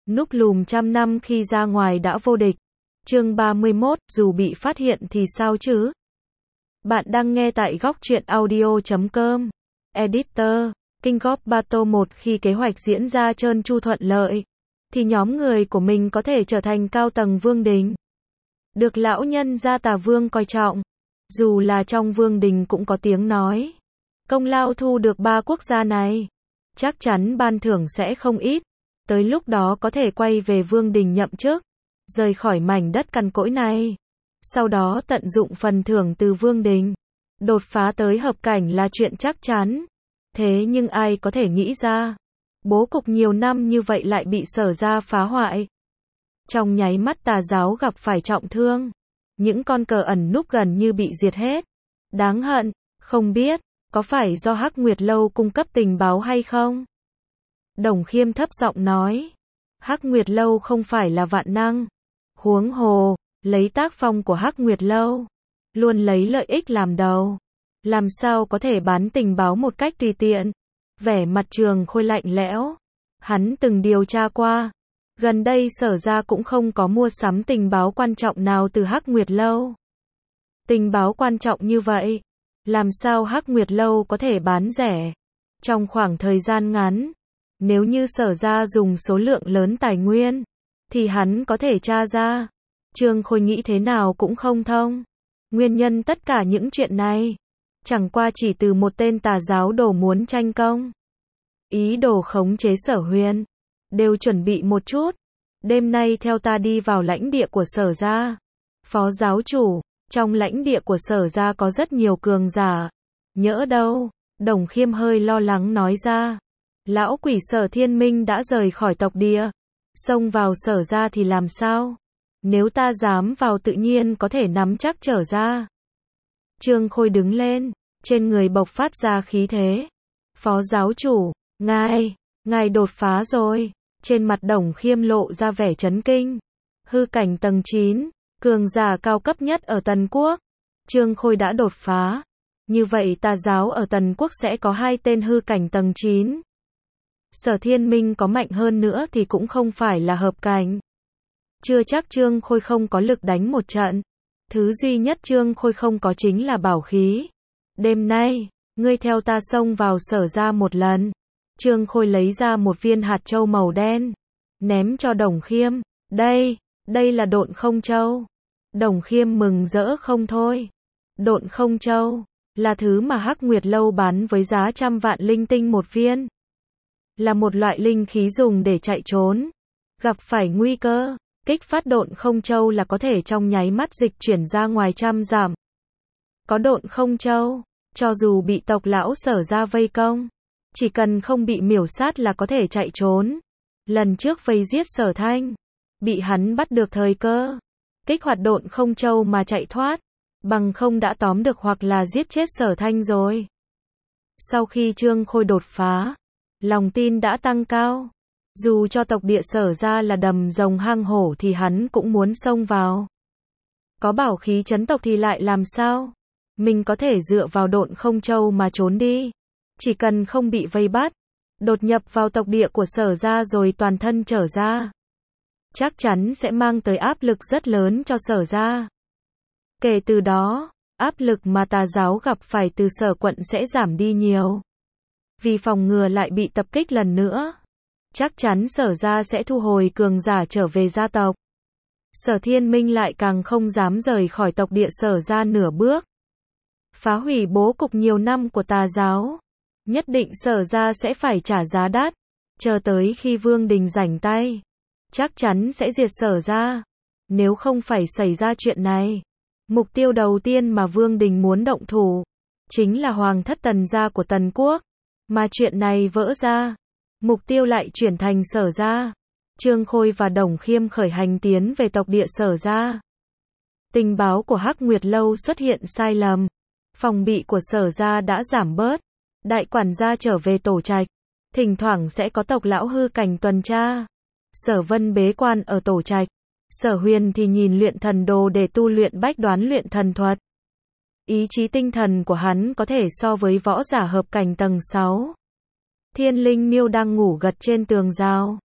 Núp lùm trăm năm khi ra ngoài đã vô địch. Chương 31, dù bị phát hiện thì sao chứ? Bạn đang nghe tại góc truyện audio.com. Editor, King of Battle 1. Khi kế hoạch diễn ra trơn tru thuận lợi, thì nhóm người của mình có thể trở thành cao tầng vương đình. Được lão nhân gia Tà Vương coi trọng. Dù là trong vương đình cũng có tiếng nói. Công lao thu được 3 quốc gia này, chắc chắn ban thưởng sẽ không ít. Tới lúc đó có thể quay về vương đình nhậm chức, rời khỏi mảnh đất cằn cỗi này. Sau đó tận dụng phần thưởng từ vương đình, đột phá tới hợp cảnh là chuyện chắc chắn. Thế nhưng ai có thể nghĩ ra, bố cục nhiều năm như vậy lại bị Sở gia phá hoại. Trong nháy mắt Tà giáo gặp phải trọng thương, những con cờ ẩn núp gần như bị diệt hết. Đáng hận, không biết, có phải do Hắc Nguyệt Lâu cung cấp tình báo hay không? Đồng Khiêm thấp giọng nói, Hắc Nguyệt Lâu không phải là vạn năng. Huống hồ, lấy tác phong của Hắc Nguyệt Lâu, luôn lấy lợi ích làm đầu, làm sao có thể bán tình báo một cách tùy tiện. Vẻ mặt Trường Khôi lạnh lẽo. Hắn từng điều tra qua, gần đây Sở gia cũng không có mua sắm tình báo quan trọng nào từ Hắc Nguyệt Lâu. Tình báo quan trọng như vậy, làm sao Hắc Nguyệt Lâu có thể bán rẻ? Trong khoảng thời gian ngắn, nếu như Sở gia dùng số lượng lớn tài nguyên, thì hắn có thể tra ra. Trương Khôi nghĩ thế nào cũng không thông. Nguyên nhân tất cả những chuyện này, chẳng qua chỉ từ một tên tà giáo đồ muốn tranh công. Ý đồ khống chế Sở Huyền. Đều chuẩn bị một chút. Đêm nay theo ta đi vào lãnh địa của Sở gia. Phó giáo chủ, trong lãnh địa của Sở gia có rất nhiều cường giả. Nhỡ đâu? Đồng Khiêm hơi lo lắng nói ra. Lão quỷ Sở Thiên Minh đã rời khỏi tộc địa, xông vào Sở gia thì làm sao? Nếu ta dám vào tự nhiên có thể nắm chắc trở ra. Trương Khôi đứng lên, trên người bộc phát ra khí thế. Phó giáo chủ, ngài đột phá rồi. Trên mặt Đồng Khiêm lộ ra vẻ chấn kinh. Hư cảnh tầng 9, cường giả cao cấp nhất ở Tần Quốc. Trương Khôi đã đột phá. Như vậy tà giáo ở Tần Quốc sẽ có 2 tên hư cảnh tầng 9. Sở Thiên Minh có mạnh hơn nữa thì cũng không phải là hợp cảnh. Chưa chắc Trương Khôi không có lực đánh một trận. Thứ duy nhất Trương Khôi không có chính là bảo khí. Đêm nay, ngươi theo ta xông vào Sở gia một lần. Trương Khôi lấy ra một viên hạt châu màu đen, ném cho Đồng Khiêm. Đây là Độn Không Châu. Đồng Khiêm mừng rỡ không thôi. Độn Không Châu là thứ mà Hắc Nguyệt Lâu bán với giá 100 vạn linh tinh một viên. Là một loại linh khí dùng để chạy trốn. Gặp phải nguy cơ, kích phát Độn Không Châu là có thể trong nháy mắt dịch chuyển ra ngoài 100 dặm. Có Độn Không Châu, cho dù bị tộc lão Sở gia vây công, chỉ cần không bị miểu sát là có thể chạy trốn. Lần trước vây giết Sở Thanh, bị hắn bắt được thời cơ, kích hoạt Độn Không Châu mà chạy thoát, bằng không đã tóm được hoặc là giết chết Sở Thanh rồi. Sau khi Trương Khôi đột phá, lòng tin đã tăng cao. Dù cho tộc địa Sở gia là đầm rồng hang hổ thì hắn cũng muốn xông vào. Có bảo khí trấn tộc thì lại làm sao? Mình có thể dựa vào Độn Không Châu mà trốn đi. Chỉ cần không bị vây bắt, đột nhập vào tộc địa của Sở gia rồi toàn thân trở ra, chắc chắn sẽ mang tới áp lực rất lớn cho Sở gia. Kể từ đó, áp lực mà tà giáo gặp phải từ Sở quận sẽ giảm đi nhiều. Vì phòng ngừa lại bị tập kích lần nữa, chắc chắn Sở gia sẽ thu hồi cường giả trở về gia tộc. Sở Thiên Minh lại càng không dám rời khỏi tộc địa Sở gia nửa bước. Phá hủy bố cục nhiều năm của tà giáo, nhất định Sở gia sẽ phải trả giá đắt. Chờ tới khi vương đình rảnh tay, chắc chắn sẽ diệt Sở gia. Nếu không phải xảy ra chuyện này, mục tiêu đầu tiên mà vương đình muốn động thủ chính là Hoàng thất Tần gia của Tần Quốc. Mà chuyện này vỡ ra, mục tiêu lại chuyển thành Sở gia. Trương Khôi và Đồng Khiêm khởi hành tiến về tộc địa Sở gia. Tình báo của Hắc Nguyệt Lâu xuất hiện sai lầm. Phòng bị của Sở gia đã giảm bớt. Đại quản gia trở về tổ trạch. Thỉnh thoảng sẽ có tộc lão hư cảnh tuần tra. Sở Vân bế quan ở tổ trạch. Sở Huyền thì nhìn luyện thần đồ để tu luyện bách đoán luyện thần thuật. Ý chí tinh thần của hắn có thể so với võ giả hợp cảnh tầng 6. Thiên Linh Miêu đang ngủ gật trên tường rào.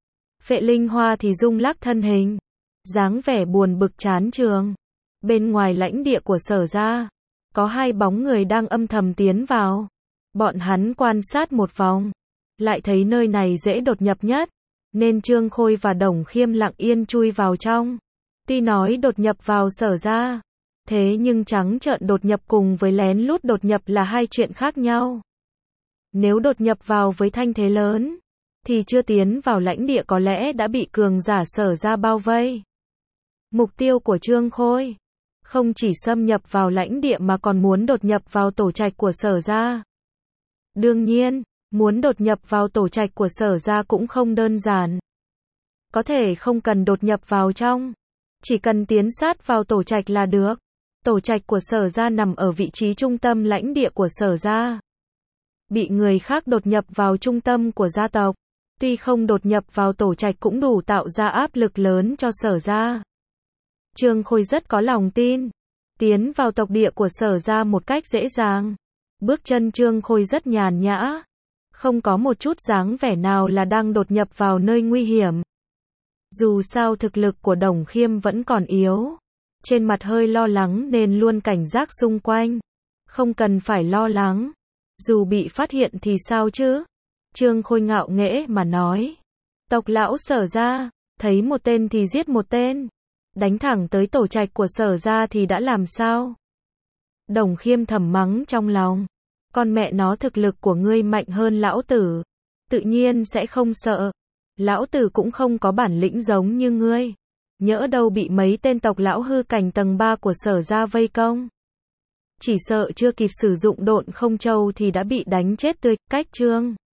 Vệ Linh Hoa thì rung lắc thân hình, dáng vẻ buồn bực chán trường. Bên ngoài lãnh địa của Sở gia, có hai bóng người đang âm thầm tiến vào. Bọn hắn quan sát một vòng, lại thấy nơi này dễ đột nhập nhất, nên Trương Khôi và Đồng Khiêm lặng yên chui vào trong. Tuy nói đột nhập vào Sở gia, thế nhưng trắng trợn đột nhập cùng với lén lút đột nhập là hai chuyện khác nhau. Nếu đột nhập vào với thanh thế lớn, thì chưa tiến vào lãnh địa có lẽ đã bị cường giả Sở gia bao vây. Mục tiêu của Trương Khôi không chỉ xâm nhập vào lãnh địa mà còn muốn đột nhập vào tổ trạch của Sở gia. Đương nhiên, muốn đột nhập vào tổ trạch của Sở gia cũng không đơn giản. Có thể không cần đột nhập vào trong, chỉ cần tiến sát vào tổ trạch là được. Tổ trạch của Sở gia nằm ở vị trí trung tâm lãnh địa của Sở gia. Bị người khác đột nhập vào trung tâm của gia tộc, tuy không đột nhập vào tổ trạch cũng đủ tạo ra áp lực lớn cho Sở gia. Trương Khôi rất có lòng tin, tiến vào tộc địa của Sở gia một cách dễ dàng. Bước chân Trương Khôi rất nhàn nhã, không có một chút dáng vẻ nào là đang đột nhập vào nơi nguy hiểm. Dù sao thực lực của Đồng Khiêm vẫn còn yếu, trên mặt hơi lo lắng nên luôn cảnh giác xung quanh. Không cần phải lo lắng, dù bị phát hiện thì sao chứ? Trương Khôi ngạo nghễ mà nói. Tộc lão Sở gia, thấy một tên thì giết một tên, đánh thẳng tới tổ trạch của Sở gia thì đã làm sao? Đồng Khiêm thầm mắng trong lòng. Con mẹ nó, thực lực của ngươi mạnh hơn lão tử, tự nhiên sẽ không sợ. Lão tử cũng không có bản lĩnh giống như ngươi. Nhỡ đâu bị mấy tên tộc lão hư cảnh tầng 3 của Sở gia vây công. Chỉ sợ chưa kịp sử dụng độn không châu thì đã bị đánh chết tươi. Cách chương